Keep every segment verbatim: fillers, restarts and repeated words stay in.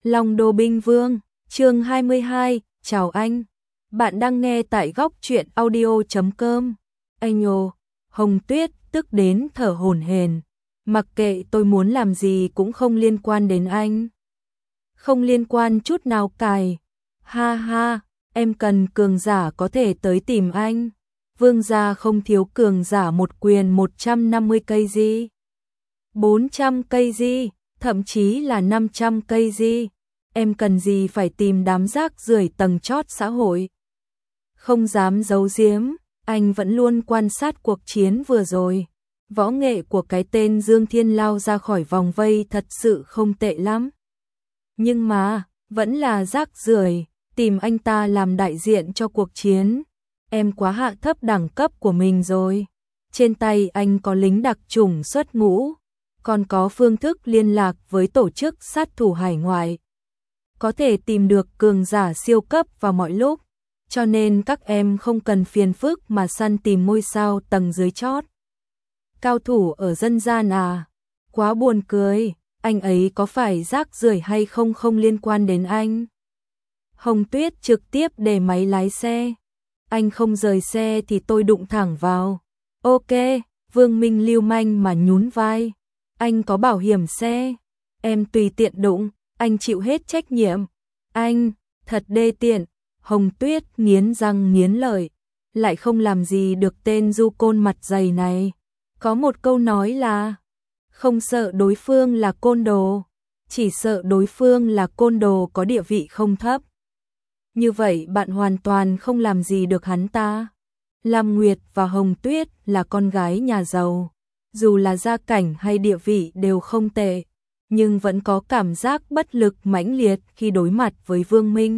Long Đô Binh Vương, chương hai mươi hai, chào anh. Bạn đang nghe tại góc truyện audio chấm com. Anh ồ, Hồng Tuyết tức đến thở hổn hển. Mặc kệ tôi muốn làm gì cũng không liên quan đến anh. Không liên quan chút nào cài. Ha ha, em cần cường giả có thể tới tìm anh. Vương gia không thiếu cường giả một quyền một trăm năm mươi cây di. bốn trăm cây di, thậm chí là năm trăm cây di. Em cần gì phải tìm đám rác rưởi tầng chót xã hội. Không dám giấu giếm, anh vẫn luôn quan sát cuộc chiến vừa rồi. Võ nghệ của cái tên Dương Thiên lao ra khỏi vòng vây thật sự không tệ lắm. Nhưng mà, vẫn là rác rưởi, tìm anh ta làm đại diện cho cuộc chiến. Em quá hạ thấp đẳng cấp của mình rồi. Trên tay anh có lính đặc chủng xuất ngũ, còn có phương thức liên lạc với tổ chức sát thủ hải ngoại. Có thể tìm được cường giả siêu cấp vào mọi lúc, cho nên các em không cần phiền phức mà săn tìm ngôi sao tầng dưới chót. Cao thủ ở dân gian à? Quá buồn cười, anh ấy có phải rác rưởi hay không không liên quan đến anh. Hồng Tuyết trực tiếp để máy lái xe. Anh không rời xe thì tôi đụng thẳng vào. Ok, Vương Minh lưu manh mà nhún vai. Anh có bảo hiểm xe, em tùy tiện đụng, anh chịu hết trách nhiệm. Anh, thật đê tiện. Hồng Tuyết nghiến răng nghiến lợi, lại không làm gì được tên du côn mặt dày này. Có một câu nói là, không sợ đối phương là côn đồ, chỉ sợ đối phương là côn đồ có địa vị không thấp. Như vậy bạn hoàn toàn không làm gì được hắn ta. Lam Nguyệt và Hồng Tuyết là con gái nhà giàu, dù là gia cảnh hay địa vị đều không tệ, nhưng vẫn có cảm giác bất lực mãnh liệt khi đối mặt với Vương Minh.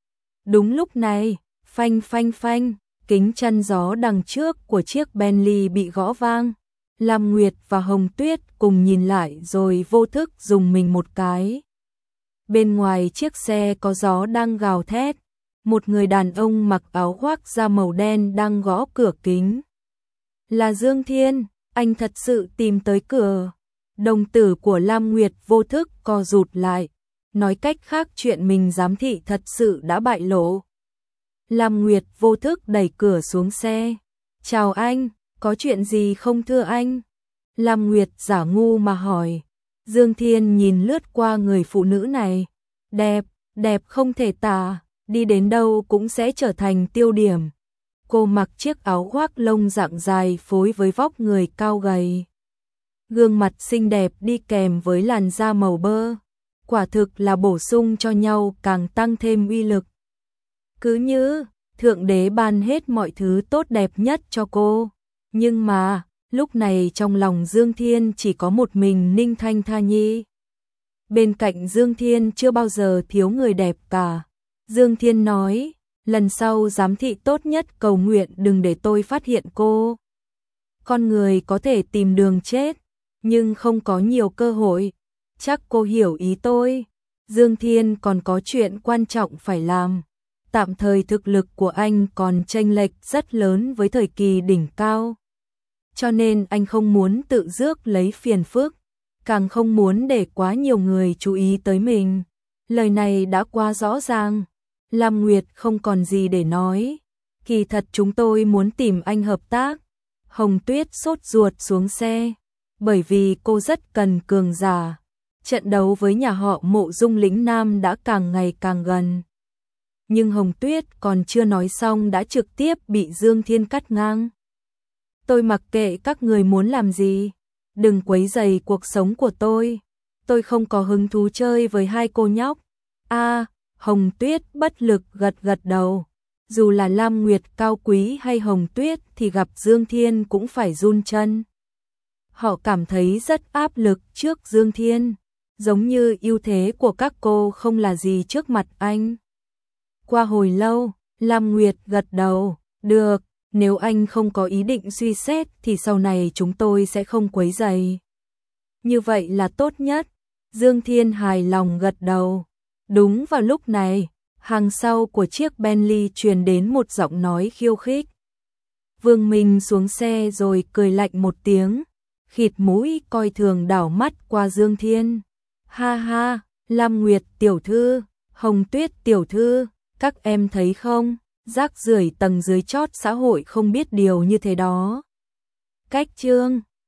Đúng lúc này, phanh phanh phanh, kính chắn gió đằng trước của chiếc Bentley bị gõ vang. Lam Nguyệt và Hồng Tuyết cùng nhìn lại rồi vô thức dùng mình một cái. Bên ngoài chiếc xe có gió đang gào thét. Một người đàn ông mặc áo khoác da màu đen đang gõ cửa kính. Là Dương Thiên, anh thật sự tìm tới cửa. Đồng tử của Lam Nguyệt vô thức co rụt lại. Nói cách khác chuyện mình giám thị thật sự đã bại lộ. Lam Nguyệt vô thức đẩy cửa xuống xe. Chào anh, có chuyện gì không thưa anh? Lam Nguyệt giả ngu mà hỏi. Dương Thiên nhìn lướt qua người phụ nữ này. Đẹp, đẹp không thể tả, đi đến đâu cũng sẽ trở thành tiêu điểm. Cô mặc chiếc áo khoác lông dạng dài phối với vóc người cao gầy. Gương mặt xinh đẹp đi kèm với làn da màu bơ. Quả thực là bổ sung cho nhau càng tăng thêm uy lực. Cứ như, Thượng Đế ban hết mọi thứ tốt đẹp nhất cho cô. Nhưng mà, lúc này trong lòng Dương Thiên chỉ có một mình Ninh Thanh Tha Nhi. Bên cạnh Dương Thiên chưa bao giờ thiếu người đẹp cả. Dương Thiên nói, lần sau giám thị tốt nhất cầu nguyện đừng để tôi phát hiện cô. Con người có thể tìm đường chết, nhưng không có nhiều cơ hội. Chắc cô hiểu ý tôi. Dương Thiên còn có chuyện quan trọng phải làm. Tạm thời thực lực của anh còn chênh lệch rất lớn với thời kỳ đỉnh cao. Cho nên anh không muốn tự rước lấy phiền phức, càng không muốn để quá nhiều người chú ý tới mình. Lời này đã quá rõ ràng. Lam Nguyệt không còn gì để nói. Kỳ thật chúng tôi muốn tìm anh hợp tác. Hồng Tuyết sốt ruột xuống xe, bởi vì cô rất cần cường giả. Trận đấu với nhà họ Mộ Dung lĩnh Nam đã càng ngày càng gần. Nhưng Hồng Tuyết còn chưa nói xong đã trực tiếp bị Dương Thiên cắt ngang. Tôi mặc kệ các người muốn làm gì, đừng quấy rầy cuộc sống của tôi. Tôi không có hứng thú chơi với hai cô nhóc. A, Hồng Tuyết bất lực gật gật đầu. Dù là Lam Nguyệt cao quý hay Hồng Tuyết thì gặp Dương Thiên cũng phải run chân. Họ cảm thấy rất áp lực trước Dương Thiên, giống như ưu thế của các cô không là gì trước mặt anh. Qua hồi lâu, Lam Nguyệt gật đầu, được, nếu anh không có ý định suy xét thì sau này chúng tôi sẽ không quấy rầy. Như vậy là tốt nhất. Dương Thiên hài lòng gật đầu. Đúng vào lúc này, hàng sau của chiếc Bentley truyền đến một giọng nói khiêu khích. Vương Minh xuống xe rồi cười lạnh một tiếng, khịt mũi coi thường đảo mắt qua Dương Thiên. Ha ha, Lam Nguyệt tiểu thư, Hồng Tuyết tiểu thư, các em thấy không, rác rưởi tầng dưới chót xã hội không biết điều như thế đó. Cách chương